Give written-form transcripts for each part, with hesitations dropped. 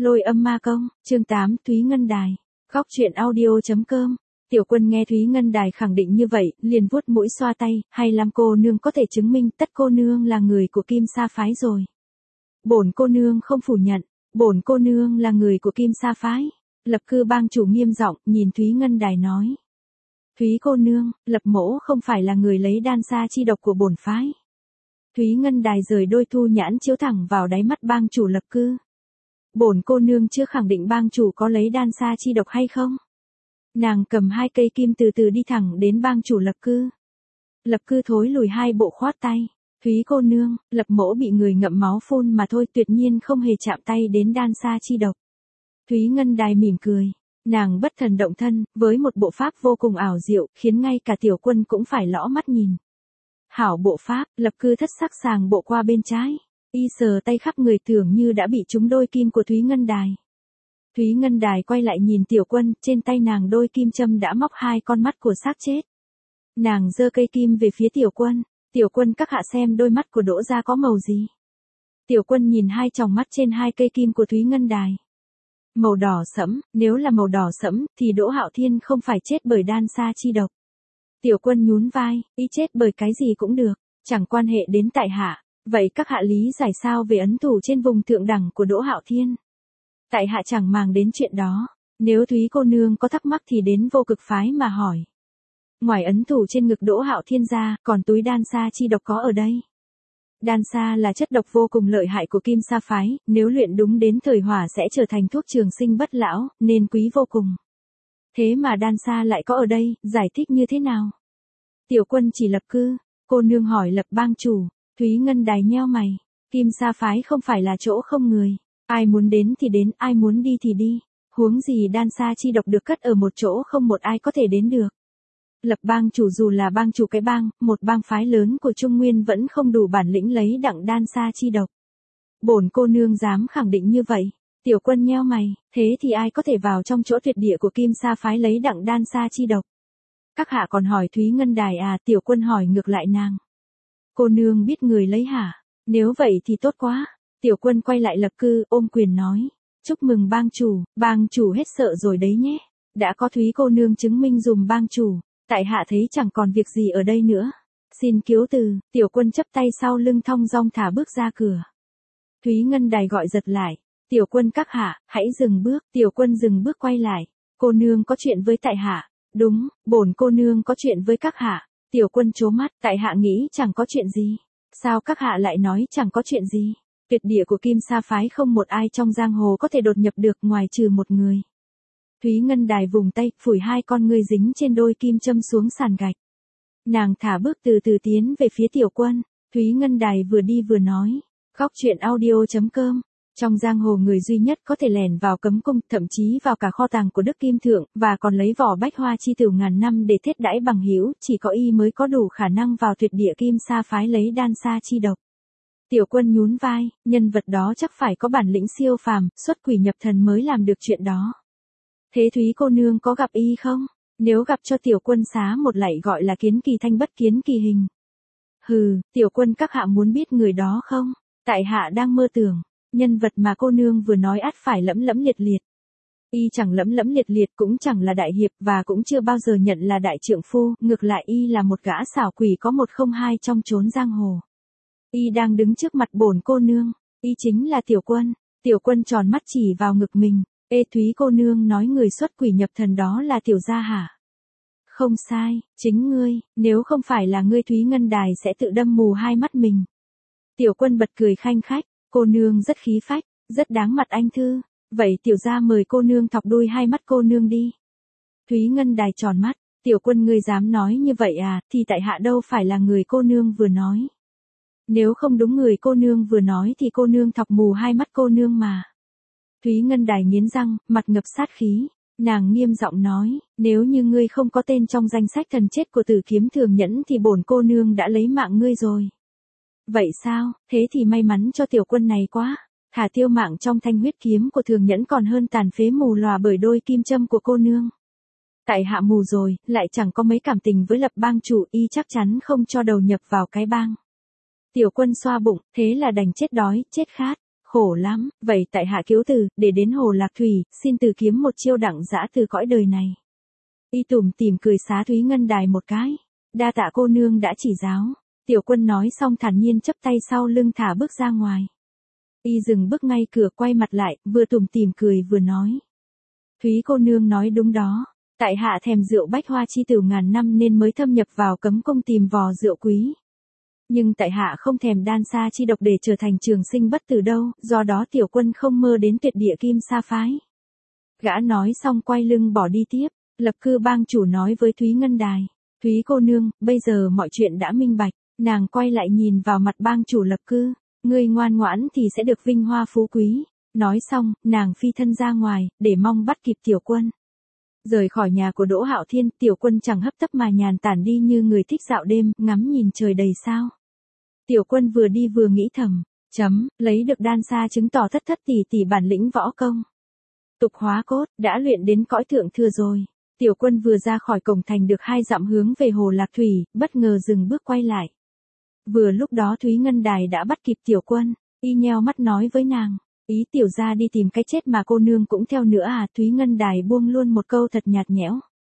Lôi âm ma công, chương 8, Thúy Ngân Đài. Góc truyện audio.com. Tiểu Quân nghe Thúy Ngân Đài khẳng định như vậy, liền vuốt mũi xoa tay, hay lắm cô nương có thể chứng minh tất cô nương là người của Kim Sa phái rồi. Bổn cô nương không phủ nhận, bổn cô nương là người của Kim Sa phái. Lập Cư bang chủ nghiêm giọng, nhìn Thúy Ngân Đài nói. Thúy cô nương, Lập mỗ không phải là người lấy đan sa chi độc của bổn phái. Thúy Ngân Đài rời đôi thu nhãn chiếu thẳng vào đáy mắt bang chủ Lập Cư. Bổn cô nương chưa khẳng định bang chủ có lấy đan sa chi độc hay không. Nàng cầm hai cây kim từ từ đi thẳng đến bang chủ Lập Cư. Lập Cư thối lùi hai bộ khoát tay. Thúy cô nương, Lập mỗ bị người ngậm máu phun mà thôi, tuyệt nhiên không hề chạm tay đến đan sa chi độc. Thúy Ngân Đài mỉm cười. Nàng bất thần động thân, với một bộ pháp vô cùng ảo diệu, khiến ngay cả Tiểu Quân cũng phải lõ mắt nhìn. Hảo bộ pháp, Lập Cư thất sắc sàng bộ qua bên trái. Y sờ tay khắp người tưởng như đã bị trúng đôi kim của Thúy Ngân Đài. Thúy Ngân Đài quay lại nhìn Tiểu Quân, trên tay nàng đôi kim châm đã móc hai con mắt của xác chết. Nàng giơ cây kim về phía Tiểu Quân. Tiểu Quân các hạ xem đôi mắt của Đỗ gia có màu gì. Tiểu Quân nhìn hai tròng mắt trên hai cây kim của Thúy Ngân Đài. Màu đỏ sẫm, nếu là màu đỏ sẫm thì Đỗ Hạo Thiên không phải chết bởi đan sa chi độc. Tiểu Quân nhún vai, ý chết bởi cái gì cũng được, chẳng quan hệ đến tại hạ. Vậy các hạ lý giải sao về ấn thủ trên vùng thượng đẳng của Đỗ Hạo Thiên? Tại hạ chẳng màng đến chuyện đó, nếu Thúy cô nương có thắc mắc thì đến Vô Cực phái mà hỏi. Ngoài ấn thủ trên ngực Đỗ Hạo Thiên ra, còn túi đan sa chi độc có ở đây. Đan sa là chất độc vô cùng lợi hại của Kim Sa phái, nếu luyện đúng đến thời hỏa sẽ trở thành thuốc trường sinh bất lão, nên quý vô cùng. Thế mà đan sa lại có ở đây, giải thích như thế nào? Tiểu Quân chỉ Lập Cư, cô nương hỏi Lập bang chủ. Thúy Ngân Đài nheo mày, Kim Sa phái không phải là chỗ không người, ai muốn đến thì đến, ai muốn đi thì đi, huống gì đan sa chi độc được cất ở một chỗ không một ai có thể đến được. Lập bang chủ dù là bang chủ cái bang, một bang phái lớn của Trung Nguyên vẫn không đủ bản lĩnh lấy đặng đan sa chi độc. Bổn cô nương dám khẳng định như vậy. Tiểu Quân nheo mày, thế thì ai có thể vào trong chỗ tuyệt địa của Kim Sa phái lấy đặng đan sa chi độc? Các hạ còn hỏi Thúy Ngân Đài à? Tiểu Quân hỏi ngược lại nàng. Cô nương biết người lấy hả? Nếu vậy thì tốt quá. Tiểu Quân quay lại Lập Cư, ôm quyền nói. Chúc mừng bang chủ hết sợ rồi đấy nhé. Đã có Thúy cô nương chứng minh dùm bang chủ, tại hạ thấy chẳng còn việc gì ở đây nữa. Xin kiếu từ. Tiểu Quân chắp tay sau lưng thong dong thả bước ra cửa. Thúy Ngân Đài gọi giật lại. Tiểu Quân các hạ, hãy dừng bước. Tiểu Quân dừng bước quay lại. Cô nương có chuyện với tại hạ. Đúng, bổn cô nương có chuyện với các hạ. Tiểu Quân trố mắt, tại hạ nghĩ chẳng có chuyện gì. Sao các hạ lại nói chẳng có chuyện gì? Tuyệt địa của Kim Sa phái không một ai trong giang hồ có thể đột nhập được ngoài trừ một người. Thúy Ngân Đài vùng tay, phủi hai con ngươi dính trên đôi kim châm xuống sàn gạch. Nàng thả bước từ từ tiến về phía Tiểu Quân. Thúy Ngân Đài vừa đi vừa nói. Góc truyện audio.com. Trong giang hồ người duy nhất có thể lẻn vào cấm cung, thậm chí vào cả kho tàng của Đức Kim Thượng, và còn lấy vỏ bách hoa chi tử ngàn năm để thiết đãi bằng hữu, chỉ có y mới có đủ khả năng vào tuyệt địa Kim Sa phái lấy đan sa chi độc. Tiểu Quân nhún vai, nhân vật đó chắc phải có bản lĩnh siêu phàm, xuất quỷ nhập thần mới làm được chuyện đó. Thế Thúy cô nương có gặp y không? Nếu gặp cho Tiểu Quân xá một lạy gọi là kiến kỳ thanh bất kiến kỳ hình. Hừ, Tiểu Quân các hạ muốn biết người đó không? Tại hạ đang mơ tưởng. Nhân vật mà cô nương vừa nói ắt phải lẫm lẫm liệt liệt. Y chẳng lẫm lẫm liệt liệt cũng chẳng là đại hiệp và cũng chưa bao giờ nhận là đại trượng phu, ngược lại y là một gã xảo quỷ có một không hai trong chốn giang hồ. Y đang đứng trước mặt bổn cô nương, y chính là Tiểu Quân. Tiểu Quân tròn mắt chỉ vào ngực mình. Ê Thúy cô nương nói người xuất quỷ nhập thần đó là Tiểu gia hả? Không sai, chính ngươi, nếu không phải là ngươi Thúy Ngân Đài sẽ tự đâm mù hai mắt mình. Tiểu Quân bật cười khanh khách. Cô nương rất khí phách, rất đáng mặt anh thư. Vậy Tiểu gia mời cô nương thọc đuôi hai mắt cô nương đi. Thúy Ngân Đài tròn mắt. Tiểu Quân ngươi dám nói như vậy à, thì tại hạ đâu phải là người cô nương vừa nói. Nếu không đúng người cô nương vừa nói thì cô nương thọc mù hai mắt cô nương mà. Thúy Ngân Đài nghiến răng, mặt ngập sát khí. Nàng nghiêm giọng nói, nếu như ngươi không có tên trong danh sách thần chết của Tử Kiếm Thường Nhẫn thì bổn cô nương đã lấy mạng ngươi rồi. Vậy sao, thế thì may mắn cho Tiểu Quân này quá. Thả tiêu mạng trong thanh huyết kiếm của Thường Nhẫn còn hơn tàn phế mù lòa bởi đôi kim châm của cô nương. Tại hạ mù rồi, lại chẳng có mấy cảm tình với Lập bang chủ, y chắc chắn không cho đầu nhập vào cái bang. Tiểu Quân xoa bụng, thế là đành chết đói, chết khát. khổ lắm, vậy tại hạ kiếu từ, để đến Hồ Lạc Thủy, xin từ kiếm một chiêu đặng dã từ cõi đời này. Y tủm tỉm cười xá Thúy Ngân Đài một cái, đa tạ cô nương đã chỉ giáo. Tiểu Quân nói xong thản nhiên chắp tay sau lưng thả bước ra ngoài. Y dừng bước ngay cửa quay mặt lại, vừa tủm tỉm cười vừa nói. Thúy cô nương nói đúng đó, tại hạ thèm rượu bách hoa chi tử ngàn năm nên mới thâm nhập vào cấm cung tìm vò rượu quý. Nhưng tại hạ không thèm đan sa chi độc để trở thành trường sinh bất tử đâu, do đó Tiểu Quân không mơ đến tuyệt địa kim sa phái. Gã nói xong quay lưng bỏ đi tiếp, Lập Cư bang chủ nói với Thúy Ngân Đài. Thúy cô nương, bây giờ mọi chuyện đã minh bạch, nàng quay lại nhìn vào mặt bang chủ Lập Cư, ngươi ngoan ngoãn thì sẽ được vinh hoa phú quý. Nói xong, nàng phi thân ra ngoài, để mong bắt kịp Tiểu Quân. Rời khỏi nhà của Đỗ Hạo Thiên, Tiểu Quân chẳng hấp tấp mà nhàn tản đi như người thích dạo đêm, ngắm nhìn trời đầy sao. Tiểu Quân vừa đi vừa nghĩ thầm, lấy được đan sa chứng tỏ thất tỷ bản lĩnh võ công. Tục hóa cốt, đã luyện đến cõi thượng thừa rồi. Tiểu Quân vừa ra khỏi cổng thành được 2 dặm hướng về Hồ Lạc Thủy, bất ngờ dừng bước quay lại. Vừa lúc đó Thúy Ngân Đài đã bắt kịp Tiểu Quân, y nheo mắt nói với nàng, ý tiểu gia đi tìm cái chết mà cô nương cũng theo nữa à? Thúy Ngân Đài buông luôn một câu thật nhạt nhẽo.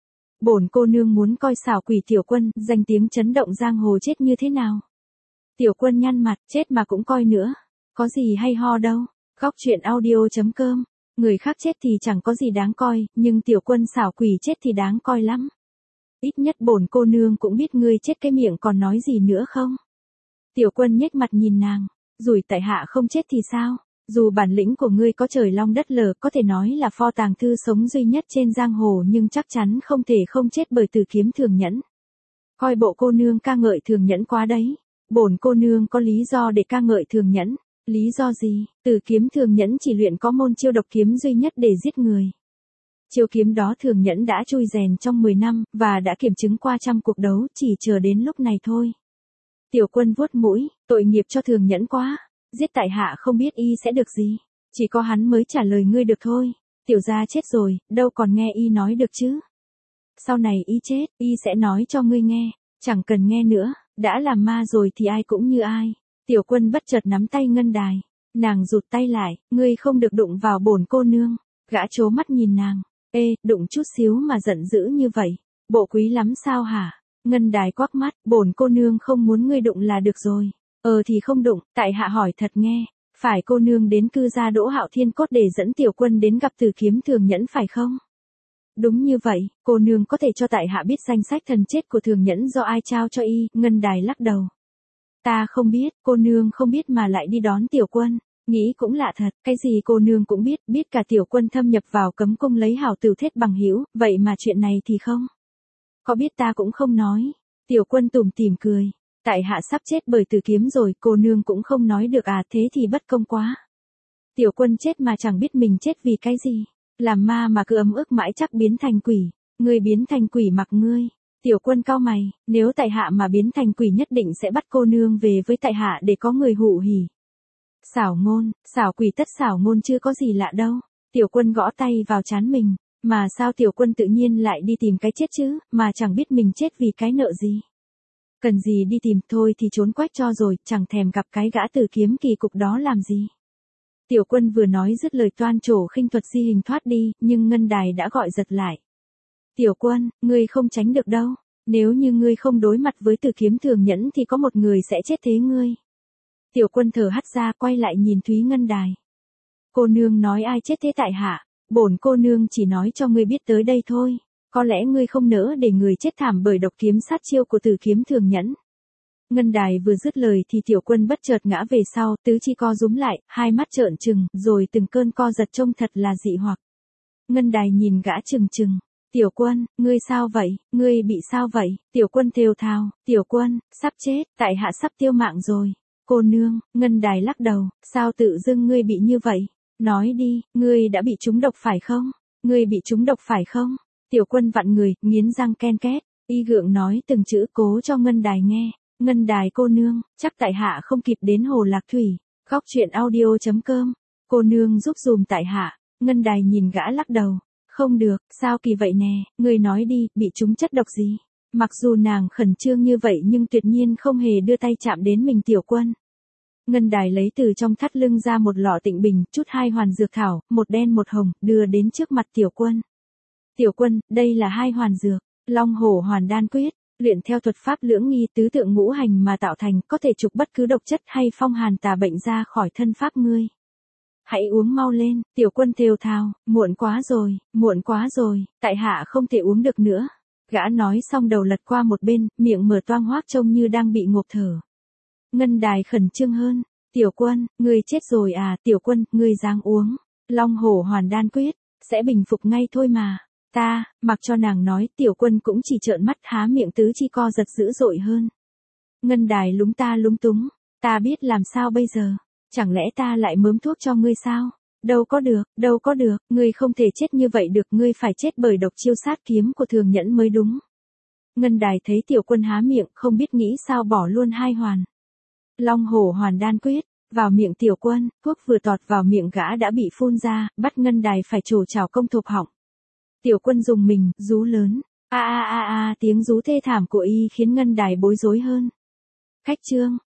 Bổn cô nương muốn coi xảo quỷ Tiểu Quân, danh tiếng chấn động giang hồ chết như thế nào. Tiểu Quân nhăn mặt, chết mà cũng coi nữa, có gì hay ho đâu. Góc truyện audio.com, người khác chết thì chẳng có gì đáng coi, nhưng Tiểu Quân xảo quỷ chết thì đáng coi lắm. Ít nhất bổn cô nương cũng biết ngươi chết cái miệng còn nói gì nữa không. Tiểu Quân nhếch mặt nhìn nàng, rủi tại hạ không chết thì sao? Dù bản lĩnh của ngươi có trời long đất lở, có thể nói là pho tàng thư sống duy nhất trên giang hồ, nhưng chắc chắn không thể không chết bởi Từ Kiếm Thường Nhẫn. Coi bộ cô nương ca ngợi Thường Nhẫn quá đấy. Bổn cô nương có lý do để ca ngợi Thường Nhẫn. Lý do gì? Từ Kiếm Thường Nhẫn chỉ luyện có môn chiêu độc kiếm duy nhất để giết người. Chiêu kiếm đó Thường Nhẫn đã chui rèn trong 10 năm, và đã kiểm chứng qua trăm cuộc đấu, chỉ chờ đến lúc này thôi. Tiểu Quân vuốt mũi, tội nghiệp cho Thường Nhẫn quá. Giết tại hạ không biết y sẽ được gì. Chỉ có hắn mới trả lời ngươi được thôi. Tiểu gia chết rồi, đâu còn nghe y nói được chứ. Sau này y chết, y sẽ nói cho ngươi nghe. Chẳng cần nghe nữa, đã làm ma rồi thì ai cũng như ai. Tiểu Quân bất chợt nắm tay Ngân Đài. Nàng rụt tay lại, ngươi không được đụng vào bổn cô nương. Gã trố mắt nhìn nàng. Ê, đụng chút xíu mà giận dữ như vậy. Bộ quý lắm sao hả? Ngân Đài quắc mắt, bổn cô nương không muốn ngươi đụng là được rồi. Thì không đụng, tại hạ hỏi thật nghe, phải cô nương đến cư gia Đỗ Hạo Thiên Cốt để dẫn Tiểu Quân đến gặp Từ Kiếm Thường Nhẫn phải không? Đúng như vậy, cô nương có thể cho tại hạ biết danh sách thần chết của Thường Nhẫn do ai trao cho y. Ngân Đài lắc đầu. Ta không biết, cô nương không biết mà lại đi đón Tiểu Quân, nghĩ cũng lạ thật, cái gì cô nương cũng biết, biết cả Tiểu Quân thâm nhập vào cấm cung lấy hảo tử thết bằng hữu, vậy mà chuyện này thì không. Có biết ta cũng không nói. Tiểu Quân tủm tỉm cười. Tại hạ sắp chết bởi Từ Kiếm rồi, cô nương cũng không nói được à, thế thì bất công quá. Tiểu Quân chết mà chẳng biết mình chết vì cái gì. Làm ma mà cứ ấm ức mãi chắc biến thành quỷ. Ngươi biến thành quỷ mặc ngươi. Tiểu Quân cau mày, nếu tại hạ mà biến thành quỷ nhất định sẽ bắt cô nương về với tại hạ để có người hụ hỉ. Xảo ngôn, xảo quỷ tất xảo ngôn chưa có gì lạ đâu. Tiểu Quân gõ tay vào trán mình. Mà sao Tiểu Quân tự nhiên lại đi tìm cái chết chứ, mà chẳng biết mình chết vì cái nợ gì. Cần gì đi tìm, thôi thì trốn quách cho rồi, chẳng thèm gặp cái gã Từ Kiếm kỳ cục đó làm gì. Tiểu Quân vừa nói dứt lời toan trổ khinh thuật di hình thoát đi, nhưng Ngân Đài đã gọi giật lại. Tiểu Quân, ngươi không tránh được đâu. Nếu như ngươi không đối mặt với Từ Kiếm Thường Nhẫn thì có một người sẽ chết thế ngươi. Tiểu Quân thở hắt ra quay lại nhìn Thúy Ngân Đài. Cô nương nói ai chết thế tại hạ, bổn cô nương chỉ nói cho ngươi biết tới đây thôi. Có lẽ ngươi không nỡ để người chết thảm bởi độc kiếm sát chiêu của Từ Kiếm Thường Nhẫn. Ngân Đài vừa dứt lời thì Tiểu Quân bất chợt ngã về sau, tứ chi co rúm lại, hai mắt trợn trừng, rồi từng cơn co giật trông thật là dị hoặc. Ngân Đài nhìn gã trừng trừng. Tiểu Quân, ngươi sao vậy, ngươi bị sao vậy? Tiểu Quân thều thào, Tiểu Quân, sắp chết, tại hạ sắp tiêu mạng rồi. Cô nương, Ngân Đài lắc đầu, sao tự dưng ngươi bị như vậy? Nói đi, ngươi đã bị trúng độc phải không? Ngươi bị trúng độc phải không? Tiểu Quân vặn người, nghiến răng ken két, y gượng nói từng chữ cố cho Ngân Đài nghe. Ngân Đài cô nương, chắc tại hạ không kịp đến Hồ Lạc Thủy. Góc truyện audio.com, cô nương giúp dùm tại hạ. Ngân Đài nhìn gã lắc đầu. Không được, sao kỳ vậy nè, ngươi nói đi, bị trúng chất độc gì? Mặc dù nàng khẩn trương như vậy nhưng tuyệt nhiên không hề đưa tay chạm đến mình Tiểu Quân. Ngân Đài lấy từ trong thắt lưng ra một lọ tịnh bình, chút 2 hoàn dược thảo, một đen một hồng, đưa đến trước mặt Tiểu Quân. Tiểu Quân, đây là 2 hoàn dược, Long Hổ Hoàn Đan Quyết, luyện theo thuật pháp lưỡng nghi tứ tượng ngũ hành mà tạo thành, có thể trục bất cứ độc chất hay phong hàn tà bệnh ra khỏi thân pháp ngươi. Hãy uống mau lên, Tiểu Quân thều thào, muộn quá rồi, tại hạ không thể uống được nữa. Gã nói xong đầu lật qua một bên, miệng mở toang hoác trông như đang bị ngộp thở. Ngân Đài khẩn trương hơn, Tiểu Quân, ngươi chết rồi à, Tiểu Quân, ngươi dáng uống, Long Hổ Hoàn Đan Quyết, sẽ bình phục ngay thôi mà. Mặc cho nàng nói, Tiểu Quân cũng chỉ trợn mắt há miệng tứ chi co giật dữ dội hơn. Ngân Đài lúng túng, ta biết làm sao bây giờ, chẳng lẽ ta lại mớm thuốc cho ngươi sao? Đâu có được, ngươi không thể chết như vậy được, ngươi phải chết bởi độc chiêu sát kiếm của Thường Nhẫn mới đúng. Ngân Đài thấy Tiểu Quân há miệng, không biết nghĩ sao bỏ luôn 2 hoàn. Long Hổ Hoàn Đan Quyết, vào miệng Tiểu Quân, thuốc vừa tọt vào miệng gã đã bị phun ra, bắt Ngân Đài phải trồ trào công thộp họng. Tiểu Quân dùng mình, rú lớn, tiếng rú thê thảm của y khiến Ngân Đài bối rối hơn. Khách trương,